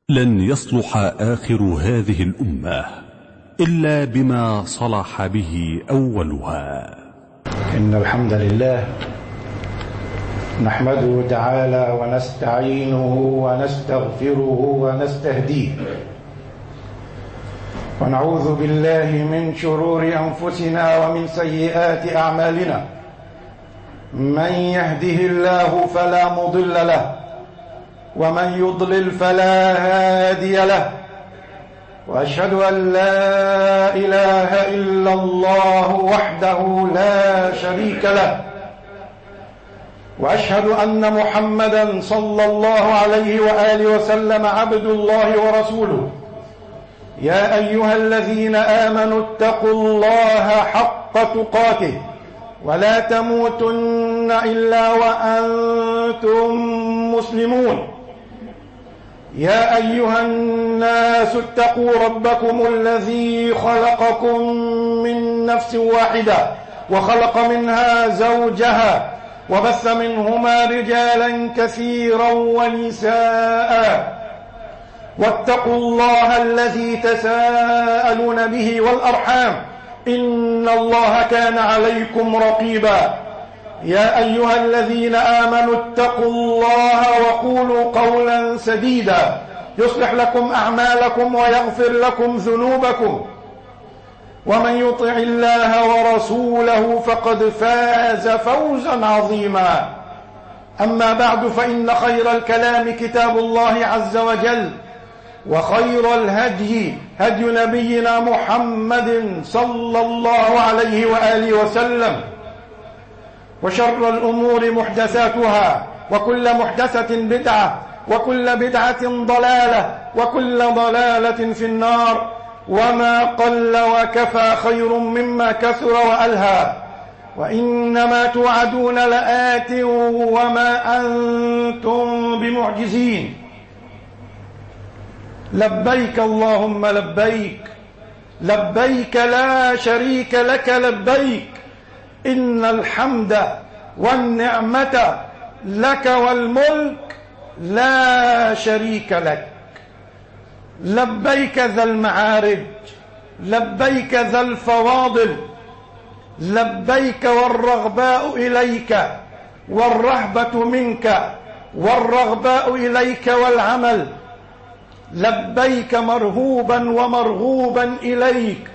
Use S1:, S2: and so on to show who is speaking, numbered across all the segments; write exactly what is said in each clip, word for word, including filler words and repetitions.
S1: لن يصلح آخر هذه الأمة إلا بما صلح به أولها.
S2: إن الحمد لله نحمده تعالى ونستعينه ونستغفره ونستهديه، ونعوذ بالله من شرور أنفسنا ومن سيئات أعمالنا. من يهده الله فلا مضل له، ومن يضلل فلا هادي له، وأشهد أن لا إله إلا الله وحده لا شريك له، وأشهد أن محمدا صلى الله عليه وآله وسلم عبد الله ورسوله. يا أيها الذين آمنوا اتقوا الله حق تقاته ولا تموتن إلا وأنتم مسلمون. يا أيها الناس اتقوا ربكم الذي خلقكم من نفس واحدة وخلق منها زوجها وبث منهما رجالا كثيرا ونساء، واتقوا الله الذي تساءلون به والأرحام إن الله كان عليكم رقيبا. يا أيها الذين آمنوا اتقوا الله وقولوا قولا سديدا يصلح لكم أعمالكم ويغفر لكم ذنوبكم، ومن يطع الله ورسوله فقد فاز فوزا عظيما. أما بعد، فإن خير الكلام كتاب الله عز وجل، وخير الهدي هدي نبينا محمد صلى الله عليه وآله وسلم، وشر الأمور محدثاتها، وكل محدثة بدعة، وكل بدعة ضلالة، وكل ضلالة في النار. وما قل وكفى خير مما كثر وألهى، وإنما توعدون لآت وما أنتم بمعجزين. لبيك اللهم لبيك، لبيك لا شريك لك لبيك، إن الحمد والنعمة لك والملك لا شريك لك. لبيك ذا المعارج، لبيك ذا الفواضل، لبيك والرغباء إليك والرهبة منك والرغباء إليك والعمل. لبيك مرهوبا ومرغوبا إليك،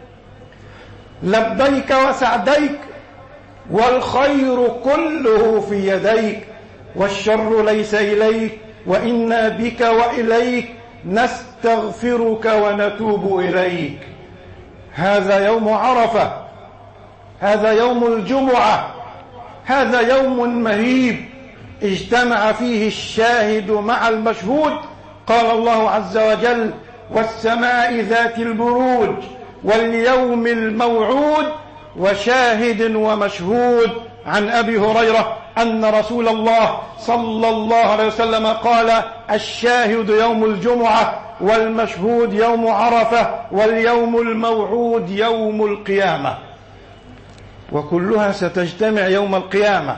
S2: لبيك وسعديك، والخير كله في يديك، والشر ليس إليك، وإنا بك وإليك نستغفرك ونتوب إليك. هذا يوم عرفة، هذا يوم الجمعة، هذا يوم مهيب اجتمع فيه الشاهد مع المشهود. قال الله عز وجل: والسماء ذات البروج واليوم الموعود وشاهد ومشهود. عن أبي هريرة أن رسول الله صلى الله عليه وسلم قال: الشاهد يوم الجمعة، والمشهود يوم عرفة، واليوم الموعود يوم القيامة. وكلها ستجتمع يوم القيامة،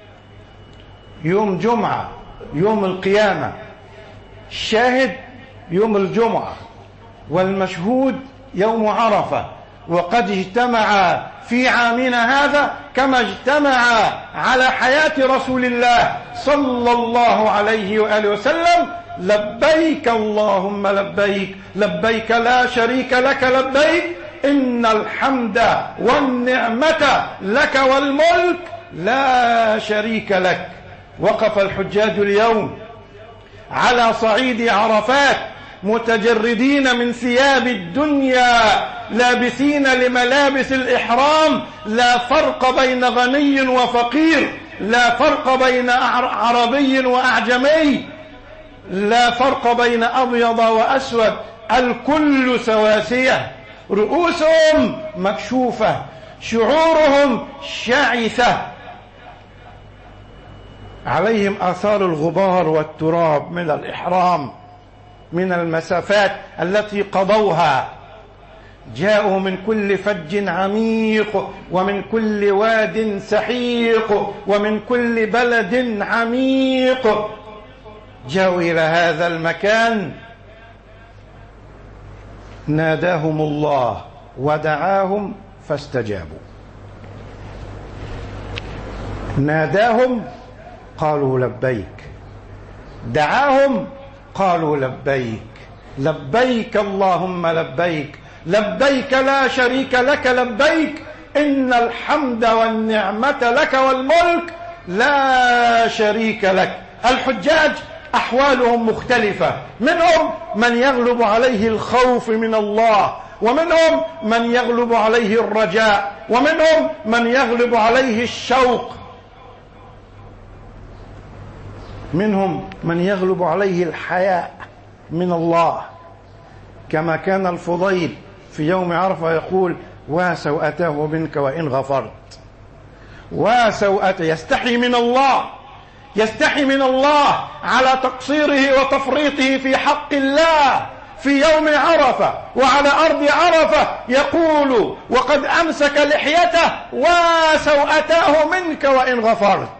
S2: يوم جمعة يوم القيامة، الشاهد يوم الجمعة، والمشهود يوم عرفة. وقد اجتمع في عامنا هذا كما اجتمع على حياة رسول الله صلى الله عليه وآله وسلم. لبيك اللهم لبيك، لبيك لا شريك لك لبيك، إن الحمد والنعمة لك والملك لا شريك لك. وقف الحجاج اليوم على صعيد عرفات متجردين من ثياب الدنيا، لابسين لملابس الإحرام. لا فرق بين غني وفقير، لا فرق بين عربي وأعجمي، لا فرق بين أبيض وأسود، الكل سواسية. رؤوسهم مكشوفة، شعورهم شعثة، عليهم آثار الغبار والتراب من الإحرام، من المسافات التي قضوها. جاءوا من كل فج عميق، ومن كل واد سحيق، ومن كل بلد عميق. جاءوا إلى هذا المكان ناداهم الله ودعاهم فاستجابوا. ناداهم قالوا لبيك، دعاهم قالوا لبيك، لبيك اللهم لبيك، لبيك لا شريك لك لبيك، إن الحمد والنعمة لك والملك لا شريك لك. الحجاج أحوالهم مختلفة، منهم من يغلب عليه الخوف من الله، ومنهم من يغلب عليه الرجاء، ومنهم من يغلب عليه الشوق، منهم من يغلب عليه الحياء من الله، كما كان الفضيل في يوم عرفة يقول: وسوءته منك وإن غفرت. وسوءته، يستحي من الله، يستحي من الله على تقصيره وتفريطه في حق الله في يوم عرفة وعلى أرض عرفة، يقول وقد أمسك لحيته: وسوءته منك وإن غفرت.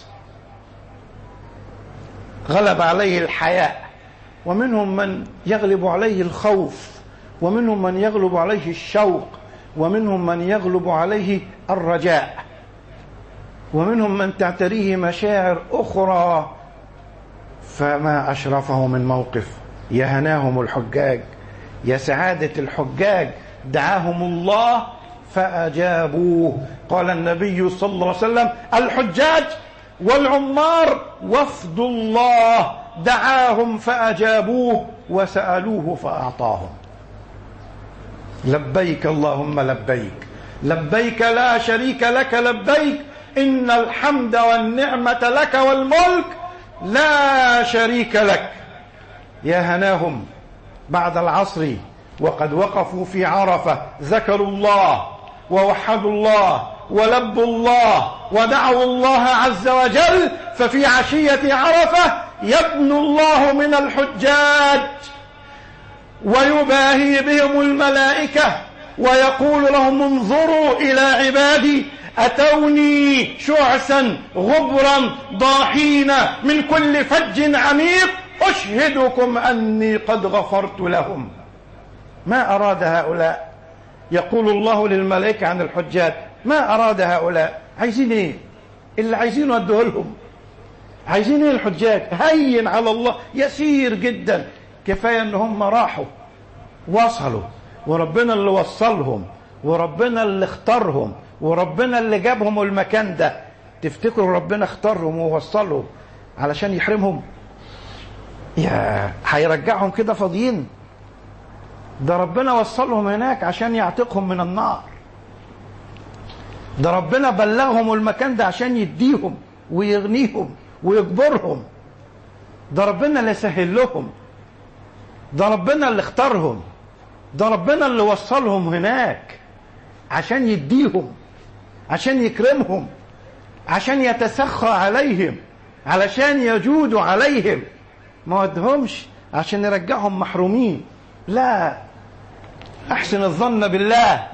S2: غلب عليه الحياء، ومنهم من يغلب عليه الخوف، ومنهم من يغلب عليه الشوق، ومنهم من يغلب عليه الرجاء، ومنهم من تعتريه مشاعر أخرى. فما أشرفه من موقف، يا هناهم الحجاج، يا سعادة الحجاج، دعاهم الله فأجابوه. قال النبي صلى الله عليه وسلم: الحجاج والعمار وفد الله، دعاهم فأجابوه وسألوه فأعطاهم. لبيك اللهم لبيك، لبيك لا شريك لك لبيك، إن الحمد والنعمة لك والملك لا شريك لك. يا هناهم بعد العصر وقد وقفوا في عرفة، ذكروا الله ووحدوا الله ولبوا الله ودعوا الله عز وجل، ففي عشية عرفة يبنو الله من الحجاج ويباهي بهم الملائكة ويقول لهم: انظروا إلى عبادي أتوني شعثا غبرا ضاحين من كل فج عميق، أشهدكم أني قد غفرت لهم. ما أراد هؤلاء؟ يقول الله للملائكة عن الحجاج: ما أراد هؤلاء؟ عايزين إيه؟ اللي عايزينه أدوه لهم. عايزين إيه الحجاج؟ هين على الله، يسير جدا، كفاية أن هم راحوا وصلوا، وربنا اللي وصلهم، وربنا اللي اختارهم، وربنا اللي جابهم المكان ده. تفتكروا ربنا اختارهم ووصلهم علشان يحرمهم؟ يا هيرجعهم كده فاضيين؟ ده ربنا وصلهم هناك عشان يعتقهم من النار. ده ربنا بلغهم المكان ده عشان يديهم ويغنيهم ويجبرهم. ده ربنا اللي سهل لهم، ده ربنا اللي اختارهم، ده ربنا اللي وصلهم هناك عشان يديهم، عشان يكرمهم، عشان يتسخى عليهم، علشان يجود عليهم. ما ودهمش عشان يرجعهم محرومين، لا، احسن الظن بالله.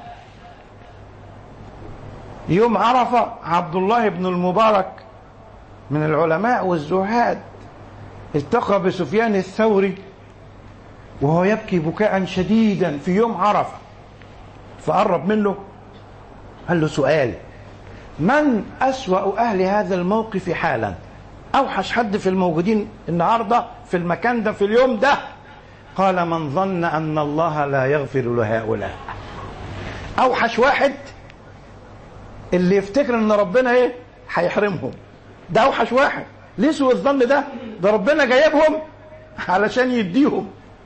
S2: يوم عرفة عبد الله بن المبارك من العلماء والزهاد التقى بسفيان الثوري وهو يبكي بكاء شديدا في يوم عرفة، فقرب منه قال له: سؤال، من أسوأ أهل هذا الموقف حالا؟ أوحش حد في الموجودين النهاردة في المكان ده في اليوم ده؟ قال: من ظن أن الله لا يغفر لهؤلاء. أوحش واحد اللي يفتكر أن ربنا إيه هيحرمهم، ده أوحش واحد. ليه سوء الظن ده؟ ده ربنا جايبهم علشان يديهم.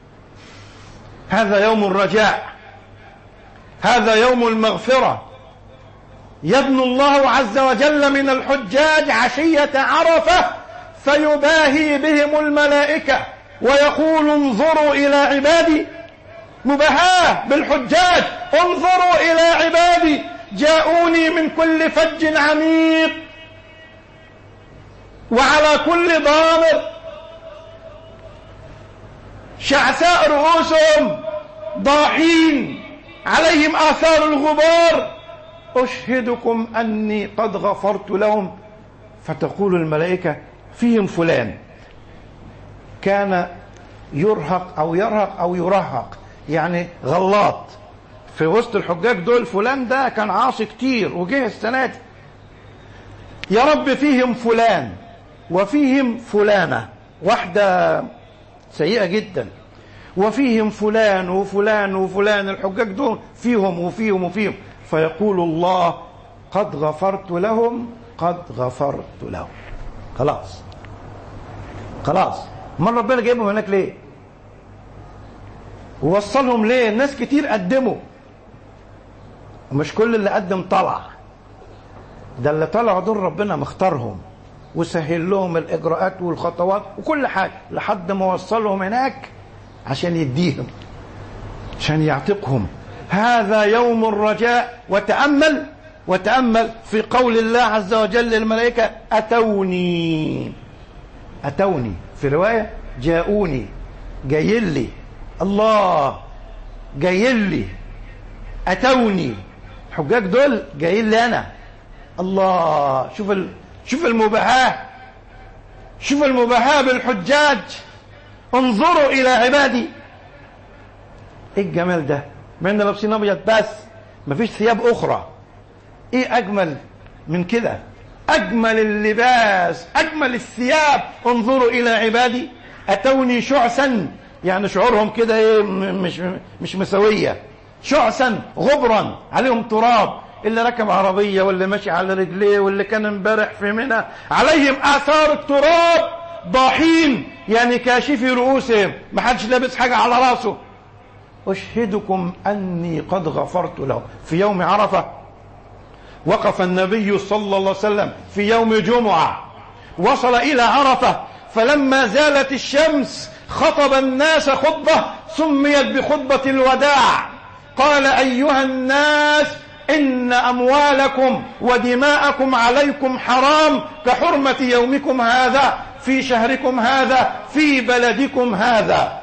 S2: هذا يوم الرجاء، هذا يوم المغفرة. يبنو الله عز وجل من الحجاج عشية عرفة فيباهي بهم الملائكة ويقول: انظروا إلى عبادي. مباهاة بالحجاج: انظروا إلى عبادي جاءوني من كل فج عميق وعلى كل ضامر شعثاء رؤوسهم ضاحين عليهم آثار الغبار، أشهدكم أني قد غفرت لهم. فتقول الملائكة: فيهم فلان كان يرهق أو يرهق أو يرهق، يعني غلاط في وسط الحجاج دول، فلان ده كان عاصي كتير وجه السنة دي، يا رب فيهم فلان وفيهم فلانة واحدة سيئة جدا، وفيهم فلان وفلان وفلان، الحجاج دول فيهم وفيهم وفيهم، فيقول الله قد غفرت لهم قد غفرت لهم. خلاص خلاص. امال ربنا جايبهم هناك ليه؟ ووصلهم ليه؟ الناس كتير قدموا، ومش كل اللي قدم طلع، ده اللي طلعوا دول ربنا مختارهم وسهل لهم الإجراءات والخطوات وكل حاجة لحد ما وصلهم هناك عشان يديهم، عشان يعتقهم. هذا يوم الرجاء. وتأمل وتأمل في قول الله عز وجل للملائكة أتوني، أتوني في رواية جاءوني، جايين لي، الله جايين لي، أتوني، حجاج دول جايين لي أنا. الله، شوف ال... شوف المباهاة، شوف المباهاة بالحجاج. انظروا إلى عبادي. إيه الجمال ده؟ مع إن لابسين أبيض بس، مفيش ثياب أخرى. إيه أجمل من كده؟ أجمل اللباس، أجمل الثياب. انظروا إلى عبادي أتوني شعثا، يعني شعورهم كده إيه، مش مش مسوية، شعثا غبرا عليهم تراب، اللي ركب عربية واللي ماشي على رجليه واللي كان امبارح في منى عليهم آثار التراب، ضاحين يعني كاشفي رؤوسهم، ما حدش لابس حاجة على راسه. أشهدكم أني قد غفرت له. في يوم عرفة وقف النبي صلى الله عليه وسلم في يوم جمعة، وصل إلى عرفة، فلما زالت الشمس خطب الناس خطبة سميت بخطبة الوداع. قال أيها الناس إن أموالكم ودماءكم عليكم حرام كحرمة يومكم هذا في شهركم هذا في بلدكم هذا.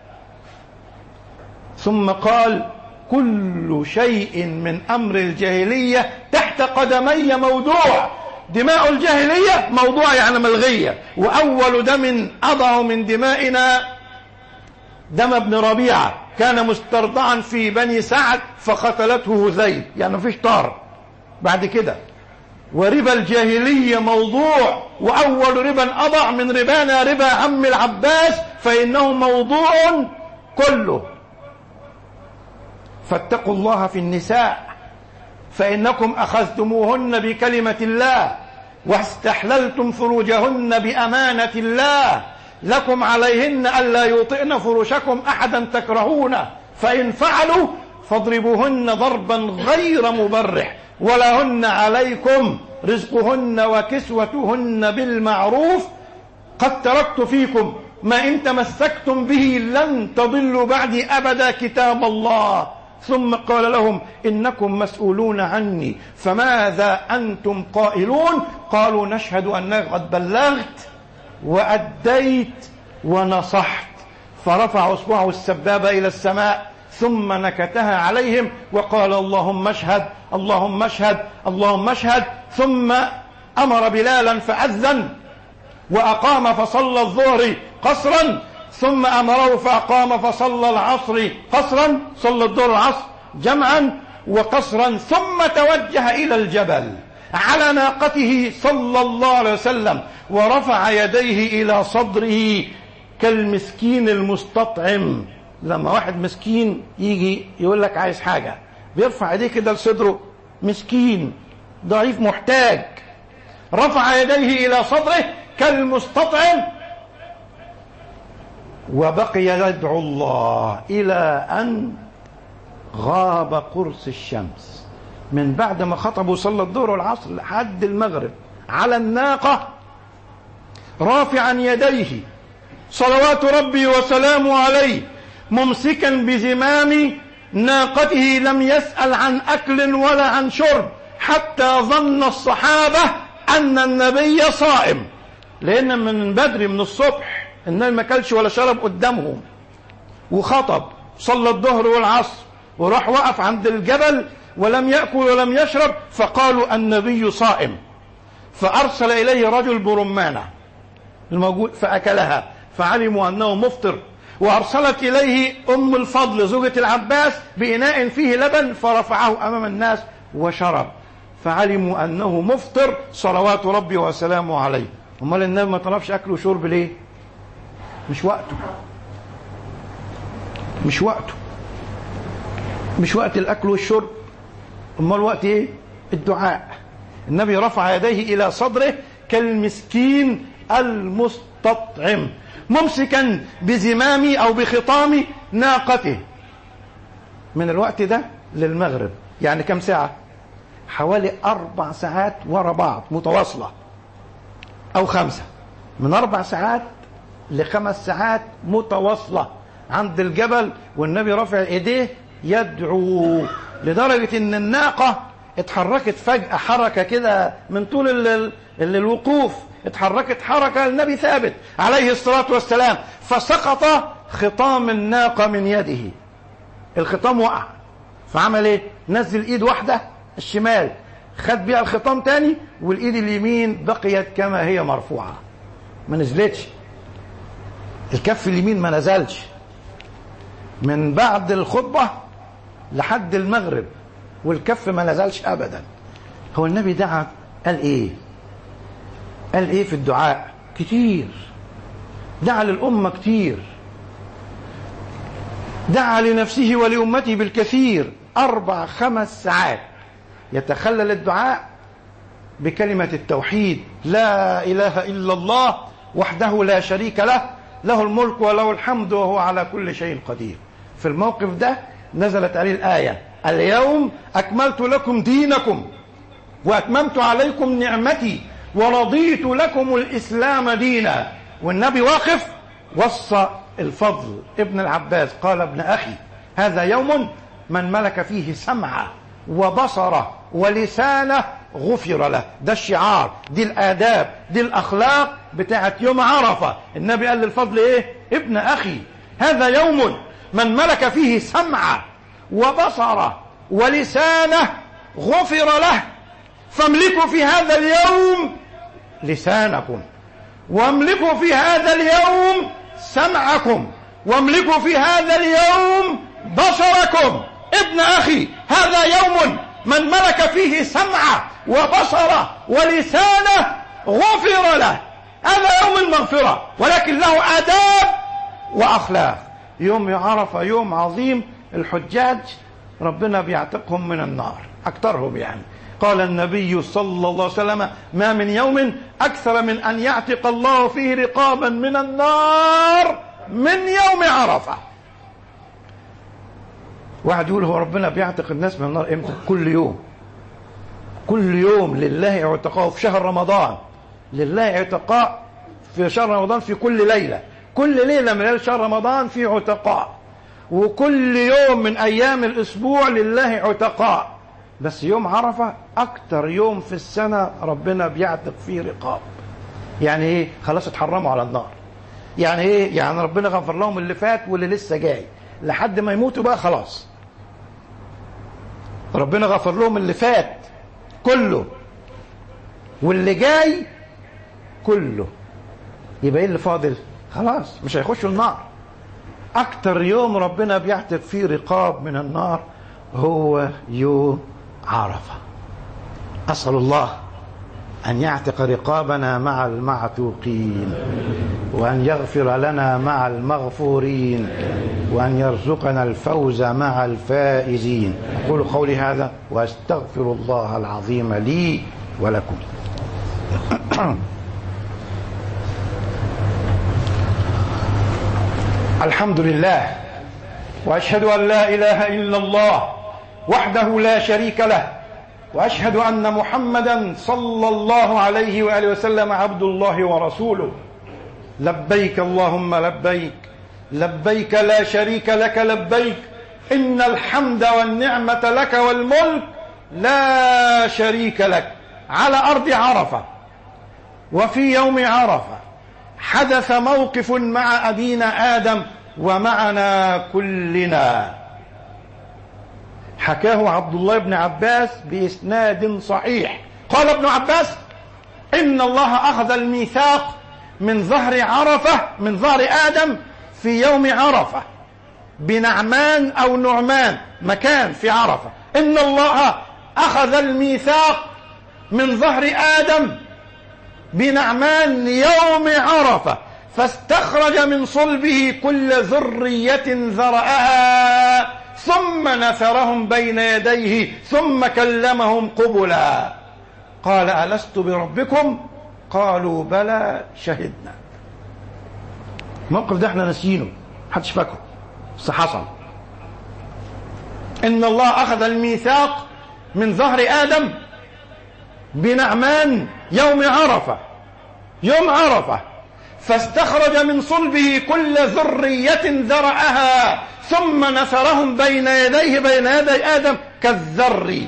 S2: ثم قال كل شيء من أمر الجاهلية تحت قدمي موضوع. دماء الجاهلية موضوع يعني ملغية، وأول دم أضع من دمائنا دم ابن ربيعة، كان مسترضعا في بني سعد فقتلته هذيل، يعني مفيش طار بعد كده. وربا الجاهلية موضوع، وأول ربا أضع من ربانا ربا عم العباس فإنه موضوع كله. فاتقوا الله في النساء فإنكم أخذتموهن بكلمة الله واستحللتم فروجهن بأمانة الله، لكم عليهن ألا يوطئن فرشكم أحدا تكرهونه، فإن فعلوا فاضربوهن ضربا غير مبرح، ولهن عليكم رزقهن وكسوتهن بالمعروف، قد تركت فيكم ما إن تمسكتم به لن تضلوا بعدي أبدا كتاب الله. ثم قال لهم إنكم مسؤولون عني فماذا أنتم قائلون؟ قالوا نشهد أنك قد بلغت وأديت ونصحت. فرفع أصبعه السبابة إلى السماء ثم نكتها عليهم وقال اللهم اشهد اللهم اشهد اللهم اشهد. ثم أمر بلالا فأذن وأقام فصلى الظهر قصرا، ثم أمره فأقام فصلى العصر قصرا، صلى الظهر العصر جمعا وقصرا، ثم توجه إلى الجبل على ناقته صلى الله عليه وسلم ورفع يديه إلى صدره كالمسكين المستطعم. لما واحد مسكين يجي يقول لك عايز حاجة بيرفع يديه كده لصدره، مسكين ضعيف محتاج، رفع يديه إلى صدره كالمستطعم وبقي يدعو الله إلى أن غاب قرص الشمس. من بعد ما خطبوا صلى الظهر والعصر لحد المغرب على الناقة رافعا يديه صلوات ربي وسلامه عليه، ممسكا بزمام ناقته، لم يسأل عن أكل ولا عن شرب حتى ظن الصحابة أن النبي صائم، لأن من بدري من الصبح النبي ما كلش ولا شرب قدامهم، وخطب صلى الظهر والعصر وراح وقف عند الجبل ولم يأكل ولم يشرب، فقالوا النبي صائم. فأرسل إليه رجل برمانة الموجود فأكلها، فعلموا أنه مفطر، وأرسلت إليه أم الفضل زوجة العباس بإناء فيه لبن فرفعه أمام الناس وشرب، فعلموا أنه مفطر صلوات ربي وسلامه عليه. امال النبي ما طلبش أكل وشرب ليه؟ مش وقته، مش وقته، مش وقت الأكل والشرب. امال وقت إيه؟ الدعاء. النبي رفع يديه إلى صدره كالمسكين المستطعم ممسكا بزمام أو بخطام ناقته. من الوقت ده للمغرب يعني كم ساعة؟ حوالي أربع ساعات ورا بعض متواصلة أو خمسة، من أربع ساعات لخمس ساعات متواصلة عند الجبل، والنبي رفع إيديه يدعو لدرجة إن الناقة اتحركت فجأة حركة كده من طول ال ال الوقوف، اتحركت حركة، النبي ثابت عليه الصلاة والسلام، فسقط خطام الناقة من يده، الخطام وقع، فعمل ايه؟ نزل ايد واحدة الشمال خد بيها الخطام تاني، والايد اليمين بقيت كما هي مرفوعة ما نزلتش، الكف اليمين ما نزلش من بعد الخطبة لحد المغرب، والكف ما نزلش ابدا. هو النبي دعا قال ايه؟ قال ايه في الدعاء؟ كتير، دعا للأمة كتير، دعا لنفسه ولأمته بالكثير. أربع خمس ساعات يتخلل الدعاء بكلمة التوحيد، لا إله إلا الله وحده لا شريك له، له الملك وله الحمد وهو على كل شيء قدير. في الموقف ده نزلت عليه الآية: اليوم أكملت لكم دينكم وأتممت عليكم نعمتي ورضيت لكم الإسلام دينا. والنبي واقف وصى الفضل ابن العباس قال: ابن أخي، هذا يوم من ملك فيه سمعه وبصره ولسانه غفر له. ده الشعار، دي الآداب، دي الأخلاق بتاعت يوم عرفة. النبي قال للفضل ايه؟ ابن أخي، هذا يوم من ملك فيه سمعه وبصره ولسانه غفر له، فاملكوا في هذا اليوم لسانكم، واملكوا في هذا اليوم سمعكم، واملكوا في هذا اليوم بصركم. ابن أخي، هذا يوم من ملك فيه سمعه وبصره ولسانه غفر له. هذا يوم المغفرة، ولكن له آداب وأخلاق. يوم عرفة يوم عظيم، الحجاج ربنا بيعتقهم من النار أكثرهم يعني. قال النبي صلى الله عليه وسلم: ما من يوم أكثر من أن يعتق الله فيه رقابا من النار من يوم عرفة. واحد يقول: هو ربنا بيعتق الناس من النار امتى؟ كل يوم، كل يوم لله اعتقاء. في شهر رمضان لله اعتقاء، في شهر رمضان في كل ليلة، كل ليلة من ليالي شهر رمضان في عتقاء، وكل يوم من أيام الأسبوع لله عتقاء. بس يوم عرفة أكتر يوم في السنة ربنا بيعتق فيه رقاب. يعني إيه؟ خلاص اتحرموا على النار. يعني إيه؟ يعني ربنا غفر لهم اللي فات واللي لسه جاي، لحد ما يموتوا بقى خلاص ربنا غفر لهم اللي فات كله واللي جاي كله. يبقى إيه اللي فاضل؟ خلاص مش هيخشوا النار. أكتر يوم ربنا بيعتق فيه رقاب من النار هو يوم عرفة. أسأل الله أن يعتق رقابنا مع المعتوقين، وأن يغفر لنا مع المغفورين، وأن يرزقنا الفوز مع الفائزين. أقول قولي هذا وأستغفر الله العظيم لي ولكم. الحمد لله، وأشهد أن لا إله إلا الله وحده لا شريك له، وأشهد أن محمدا صلى الله عليه وآله وسلم عبد الله ورسوله. لبيك اللهم لبيك، لبيك لا شريك لك لبيك، إن الحمد والنعمة لك والملك لا شريك لك. على أرض عرفة وفي يوم عرفة حدث موقف مع أبينا آدم ومعنا كلنا، حكاه عبد الله بن عباس بإسناد صحيح. قال ابن عباس: إن الله أخذ الميثاق من ظهر عرفة، من ظهر آدم، في يوم عرفة بنعمان أو نعمان، مكان في عرفة، إن الله أخذ الميثاق من ظهر آدم بنعمان يوم عرفة فاستخرج من صلبه كل ذرية ذرأها ثم نثرهم بين يديه ثم كلمهم قبلا قال ألست بربكم قالوا بلى شهدنا. الموقف ده احنا ناسيينه، محدش فاكره بس حصل. إن الله أخذ الميثاق من ظهر آدم بنعمان يوم عرفة، يوم عرفة، فاستخرج من صلبه كل ذرية ذرأها ثم نثرهم بين يديه بين يدي آدم كالذر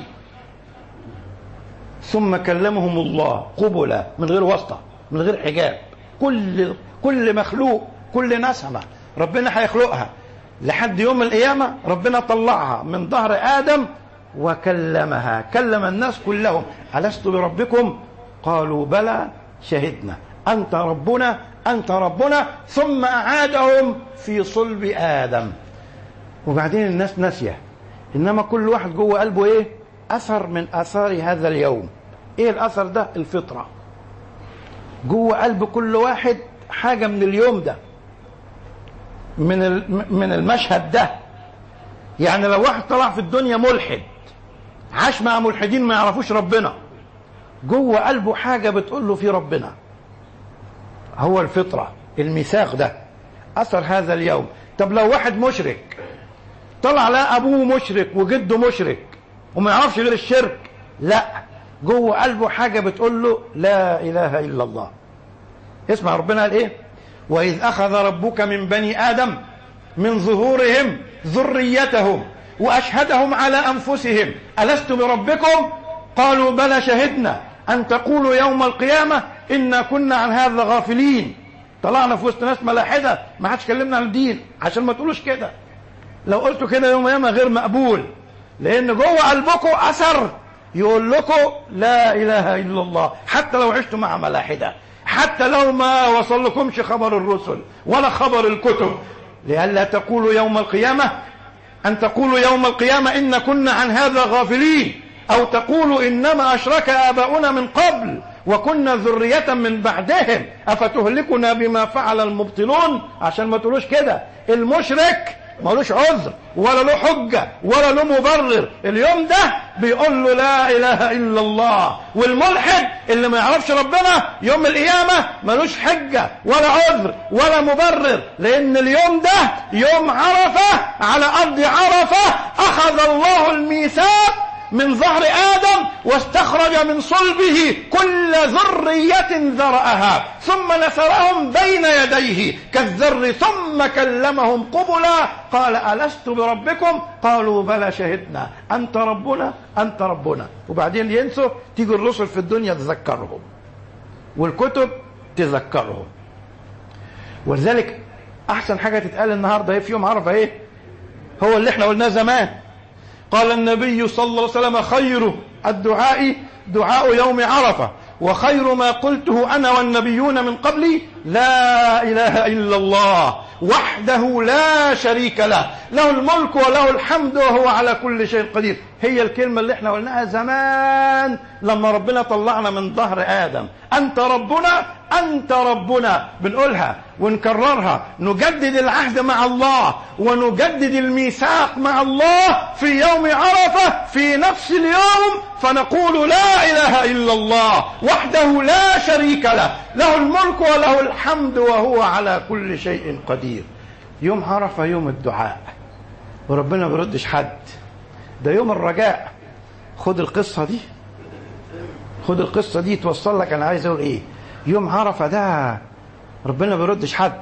S2: ثم كلمهم الله قبلا من غير واسطة من غير حجاب. كل كل مخلوق كل نسمة ربنا هيخلقها لحد يوم القيامة، ربنا طلعها من ظهر آدم وكلمها، كلم الناس كلهم ألست بربكم قالوا بلى شهدنا أنت ربنا أنت ربنا، ثم أعادهم في صلب آدم. وبعدين الناس ناسية، إنما كل واحد جوه قلبه إيه؟ أثر من آثار هذا اليوم. إيه الأثر ده؟ الفطرة. جوه قلب كل واحد حاجة من اليوم ده، من من المشهد ده. يعني لو واحد طلع في الدنيا ملحد عاش مع ملحدين ما يعرفوش ربنا، جوه قلبه حاجة بتقول له في ربنا. هو الفطرة، الميثاق ده أثر هذا اليوم. طب لو واحد مشرك طلع لا أبوه مشرك وجده مشرك وما يعرفش غير الشرك، لا، جوه قلبه حاجة بتقول له لا إله إلا الله. اسمع ربنا قال إيه؟ وإذ أخذ ربك من بني آدم من ظهورهم ذريتهم وأشهدهم على أنفسهم ألست بربكم قالوا بلى شهدنا أن تقولوا يوم القيامة إنا كنا عن هذا غافلين. طلعنا في وسط ناس ملاحدة ما حدش كلمنا عن الدين عشان ما تقولوش كده. لو قلتوا كده يوم القيامة غير مقبول، لأن جوه قلبكم أثر يقول لكم لا إله إلا الله، حتى لو عشتوا مع ملاحدة، حتى لو ما وصل لكمش خبر الرسل ولا خبر الكتب، لئلا تقولوا يوم القيامة أن تقولوا يوم القيامة إن كنا عن هذا غافلين، أو تقولوا إنما أشرك آباؤنا من قبل وكنا ذرية من بعدهم أفتهلكنا بما فعل المبطلون. عشان ما تقولوش كده. المشرك مالوش عذر ولا له حجة ولا له مبرر، اليوم ده بيقول له لا إله إلا الله. والملحد اللي ما يعرفش ربنا يوم القيامة مالوش حجة ولا عذر ولا مبرر، لأن اليوم ده يوم عرفة على أرض عرفة أخذ الله الميثاق من ظهر آدم واستخرج من صلبه كل ذرية ذرأها ثم نثرهم بين يديه كالذر ثم كلمهم قبلا قال ألست بربكم قالوا بلى شهدنا أنت ربنا أنت ربنا. وبعدين ينسوا، تيجي الرسل في الدنيا تذكرهم والكتب تذكرهم. ولذلك أحسن حاجة تتقال النهاردة في يوم عرفة إيه؟ هو اللي احنا قلناه زمان. قال النبي صلى الله عليه وسلم خير الدعاء دعاء يوم عرفة وخير ما قلته أنا والنبيون من قبلي لا إله إلا الله وحده لا شريك له له الملك وله الحمد وهو على كل شيء قدير. هي الكلمة اللي احنا قلناها زمان لما ربنا طلعنا من ظهر آدم، أنت ربنا أنت ربنا، بنقولها ونكررها، نجدد العهد مع الله ونجدد الميثاق مع الله في يوم عرفة في نفس اليوم، فنقول لا إله إلا الله وحده لا شريك له له الملك وله الحمد وهو على كل شيء قدير. يوم عرفة يوم الدعاء وربنا ما بيردش حد، ده يوم الرجاء. خد القصة دي خد القصة دي توصل لك أنا عايز أقول إيه. يوم عرفة ده ربنا ما بيردش حد.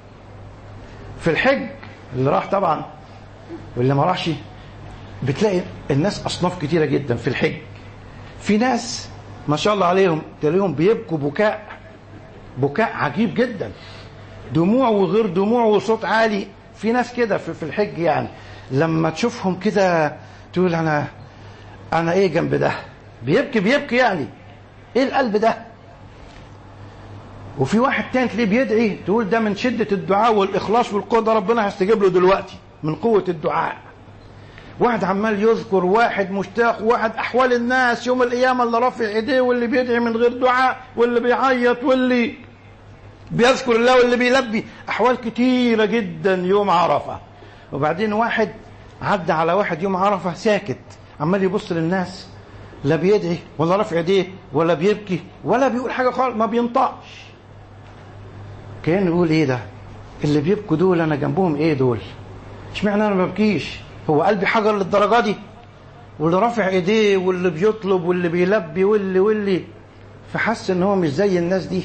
S2: في الحج اللي راح طبعا واللي ما راحش بتلاقي الناس أصناف كتيرة جدا في الحج. في ناس ما شاء الله عليهم تلاقيهم بيبكوا بكاء بكاء عجيب جدا، دموع وغير دموع وصوت عالي. في ناس كده في الحج يعني لما تشوفهم كده تقول أنا أنا إيه جنب ده، بيبكي بيبكي يعني إيه القلب ده. وفي واحد تاني تلاقيه بيدعي تقول ده من شدة الدعاء والإخلاص والقدرة ربنا هيستجيب له دلوقتي من قوة الدعاء. واحد عمال يذكر، واحد مشتاق، واحد أحوال الناس يوم القيامة اللي رافع ايديه واللي بيدعي من غير دعاء واللي بيعيط واللي بيذكر الله واللي بيلبي، أحوال كتيرة جدا يوم عرفة. وبعدين واحد عدى على واحد يوم عرفة ساكت عمال يبص للناس، لا بيدعي ولا رافع ايديه ولا بيبكي ولا بيقول حاجة خالص، ما بينطقش. كان يقول ايه ده اللي بيبكوا دول انا جنبهم ايه دول؟ اشمعنى انا ما ببكيش؟ هو قلبي حجر للدرجه دي؟ واللي رافع ايديه واللي بيطلب واللي بيلبي واللي واللي فحس ان هو مش زي الناس دي،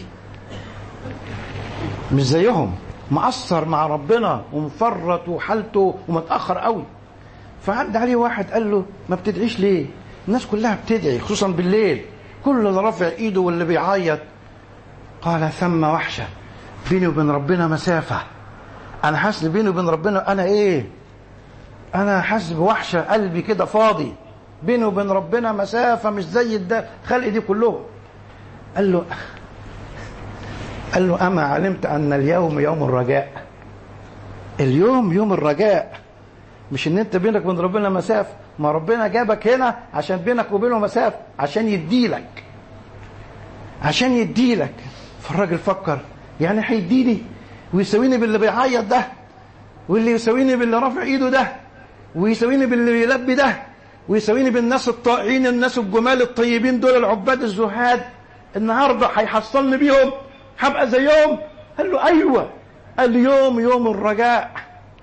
S2: مش زيهم، مقصر مع ربنا ومفرط وحالته ومتاخر قوي. فعد عليه واحد قال له ما بتدعيش ليه؟ الناس كلها بتدعي خصوصا بالليل، كل اللي رافع ايده واللي بيعيط. قال ثم وحشه، بيني وبين ربنا مسافه، انا حاسس بيني وبين ربنا انا ايه؟ انا حاسس بوحشه، قلبي كده فاضي، بيني وبين ربنا مسافه مش زي ده خلق دي كلهم. قال له قال له اما علمت ان اليوم يوم الرجاء؟ اليوم يوم الرجاء، مش ان انت بينك وبين ربنا مسافه، ما ربنا جابك هنا عشان بينك وبينه مسافه، عشان يديلك عشان يديلك. فالراجل فكر يعني هيديني ويساويني باللي بيعيط ده، واللي يساويني باللي رافع ايده ده، ويساويني باللي بيلبي ده، ويساويني بالناس الطائعين الناس الجمال الطيبين دول العباد الزهاد، النهارده هيحصلني بيهم، هبقى زيهم. قال له ايوه اليوم يوم الرجاء.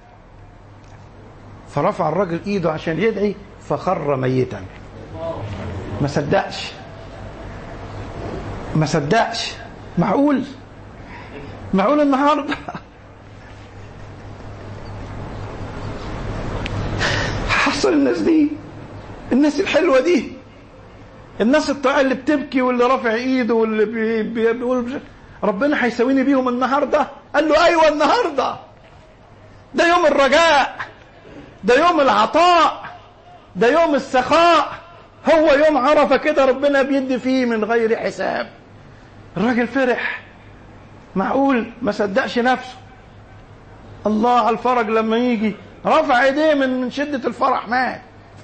S2: فرفع الراجل ايده عشان يدعي فخر ميتا. ما صدقش ما صدقش معقول معقول النهارده حصل الناس دي، الناس الحلوه دي، الناس الطائعه اللي بتبكي واللي رافع ايده واللي بي بي بيقول ربنا هيساويني بيهم النهارده؟ قال له ايوه النهارده، ده يوم الرجاء، ده يوم العطاء، ده يوم السخاء، هو يوم عرفه كده ربنا بيدي فيه من غير حساب. الراجل فرح، معقول ما صدقش نفسه. الله على الفرج لما يجي، رفع ايديه من من شده الفرح، مات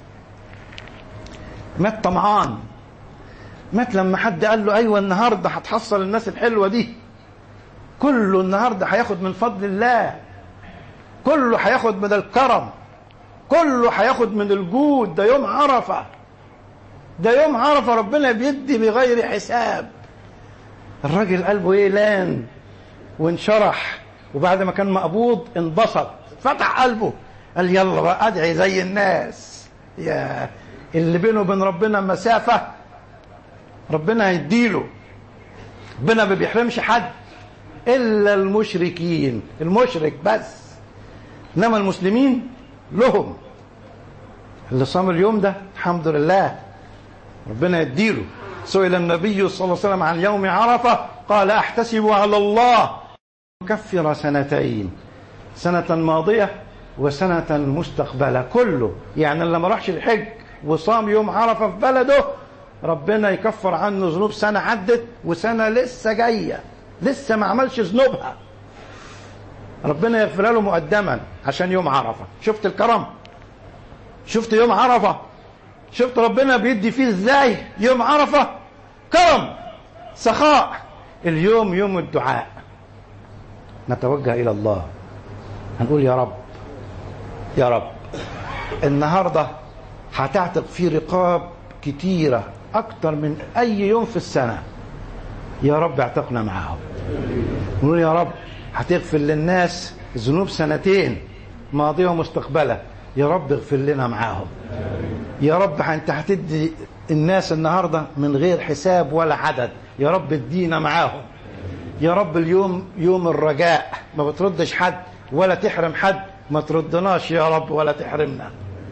S2: مات طمعان، مات لما حد قال له ايوه النهارده هتحصل الناس الحلوه دي، كله النهارده هياخد من فضل الله، كله هياخد من الكرم، كله هياخد من الجود، ده يوم عرفه، ده يوم عرفه ربنا بيدي بغير حساب. الراجل قلبه ايه لان وانشرح، وبعد ما كان مقبوض انبسط، فتح قلبه، قال يلا بقى ادعي زي الناس. يا اللي بينه وبين ربنا مسافه ربنا هيديله، ربنا ما بيحرمش حد الا المشركين، المشرك بس، انما المسلمين لهم. اللي صام اليوم ده الحمد لله ربنا يديله. سئل النبي صلى الله عليه وسلم عن يوم عرفه قال احتسب على الله يكفر سنتين، سنة ماضية وسنة مستقبلة، كله يعني اللي ما راحش الحج وصام يوم عرفة في بلده ربنا يكفر عنه ذنوب سنة عدت وسنة لسه جاية لسه ما عملش ذنوبها، ربنا يغفر له مقدما عشان يوم عرفة. شفت الكرم؟ شفت يوم عرفة؟ شفت ربنا بيدي فيه ازاي؟ يوم عرفة كرم سخاء. اليوم يوم الدعاء، نتوجه إلى الله، هنقول يا رب يا رب النهاردة هتعتق في رقاب كتيرة أكتر من أي يوم في السنة، يا رب اعتقنا معاهم. نقول يا رب هتغفر للناس ذنوب سنتين ماضية ومستقبلة، يا رب اغفر لنا معاهم. يا رب انت هتدي الناس النهاردة من غير حساب ولا عدد، يا رب ادينا معاهم. يا رب اليوم يوم الرجاء، ما بتردش حد ولا تحرم حد، ما تردناش يا رب ولا تحرمنا.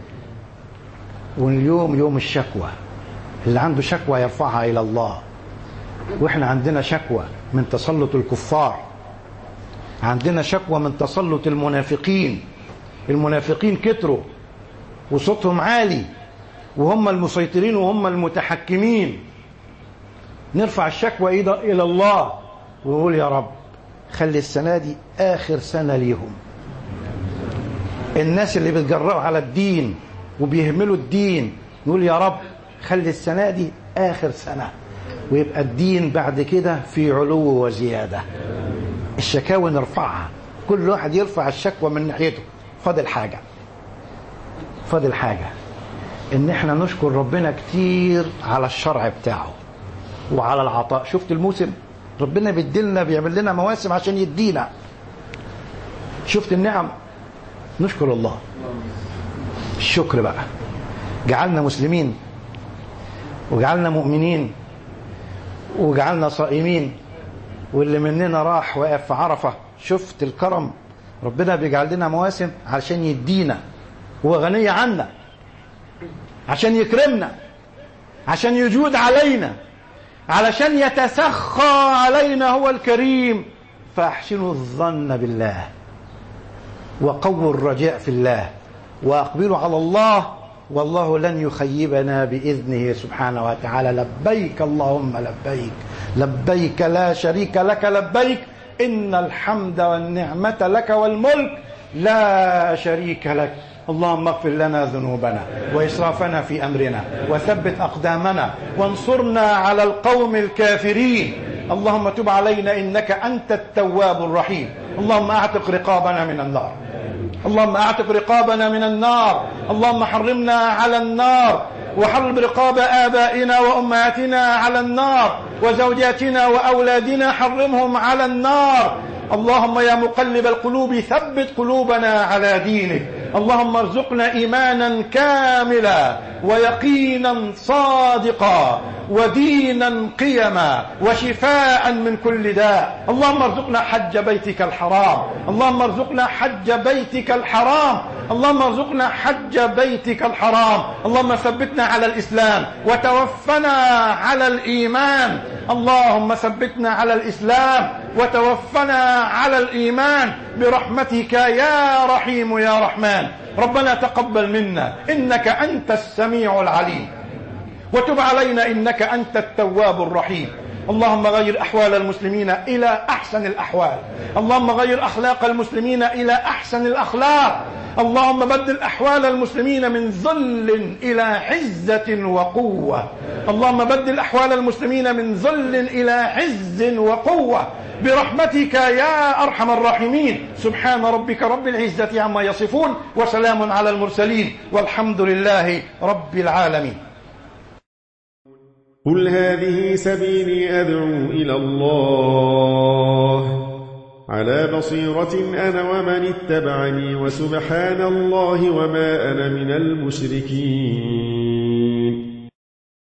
S2: واليوم يوم الشكوى، اللي عنده شكوى يرفعها إلى الله، واحنا عندنا شكوى من تسلط الكفار، عندنا شكوى من تسلط المنافقين. المنافقين كتروا وصوتهم عالي وهم المسيطرين وهم المتحكمين. نرفع الشكوى إلى الله ويقول يا رب خلي السنة دي آخر سنة ليهم. الناس اللي بتجرأوا على الدين وبيهملوا الدين نقول يا رب خلي السنة دي آخر سنة، ويبقى الدين بعد كده في علو وزيادة. الشكاوى نرفعها، كل واحد يرفع الشكوى من ناحيته. فاضل حاجة فاضل حاجة ان احنا نشكر ربنا كتير على الشرع بتاعه وعلى العطاء. شفت الموسم ربنا بيديلنا، بيعمل لنا مواسم عشان يدينا. شفت النعم، نشكر الله. الشكر بقى جعلنا مسلمين وجعلنا مؤمنين وجعلنا صائمين، واللي مننا راح وقف في عرفة. شفت الكرم، ربنا بيجعل لنا مواسم عشان يدينا. هو غني عنا عشان يكرمنا، عشان يجود علينا، علشان يتسخى علينا. هو الكريم. فاحسنوا الظن بالله وقووا الرجاء في الله وأقبلوا على الله، والله لن يخيبنا بإذنه سبحانه وتعالى. لبيك اللهم لبيك، لبيك لا شريك لك لبيك، إن الحمد والنعمة لك والملك لا شريك لك. اللهم اغفر لنا ذنوبنا وإسرافنا في أمرنا وثبت أقدامنا وانصرنا على القوم الكافرين. اللهم تب علينا إنك أنت التواب الرحيم. اللهم أعتق رقابنا من النار، اللهم أعتق رقابنا من النار. اللهم حرمنا على النار، وحرم رقاب آبائنا وأمهاتنا على النار، وزوجاتنا وأولادنا حرمهم على النار. اللهم يا مقلب القلوب ثبت قلوبنا على دينك. اللهم ارزقنا إيمانا كاملا ويقينا صادقا ودينا قيما وشفاء من كل داء. اللهم ارزقنا حج بيتك الحرام، اللهم ارزقنا حج بيتك الحرام، اللهم ارزقنا حج بيتك الحرام. اللهم ثبتنا على الإسلام وتوفنا على الإيمان. اللهم ثبتنا على الإسلام وتوفنا على الإيمان برحمتك يا رحيم يا رحمن. ربنا تقبل منا إنك أنت السميع العليم، وتب علينا إنك أنت التواب الرحيم. اللهم غير أحوال المسلمين إلى أحسن الأحوال، اللهم غير أخلاق المسلمين إلى أحسن الأخلاق. اللهم بدل أحوال المسلمين من ذل إلى عزة وقوة، اللهم بدل أحوال المسلمين من ذل إلى عز وقوة برحمتك يا أرحم الراحمين. سبحان ربك رب العزة عما يصفون، وسلام على المرسلين، والحمد لله رب العالمين.
S3: قل هذه سبيلي أدعو إلى الله على بصيرة أنا ومن اتبعني، وسبحان الله وما أنا من المشركين.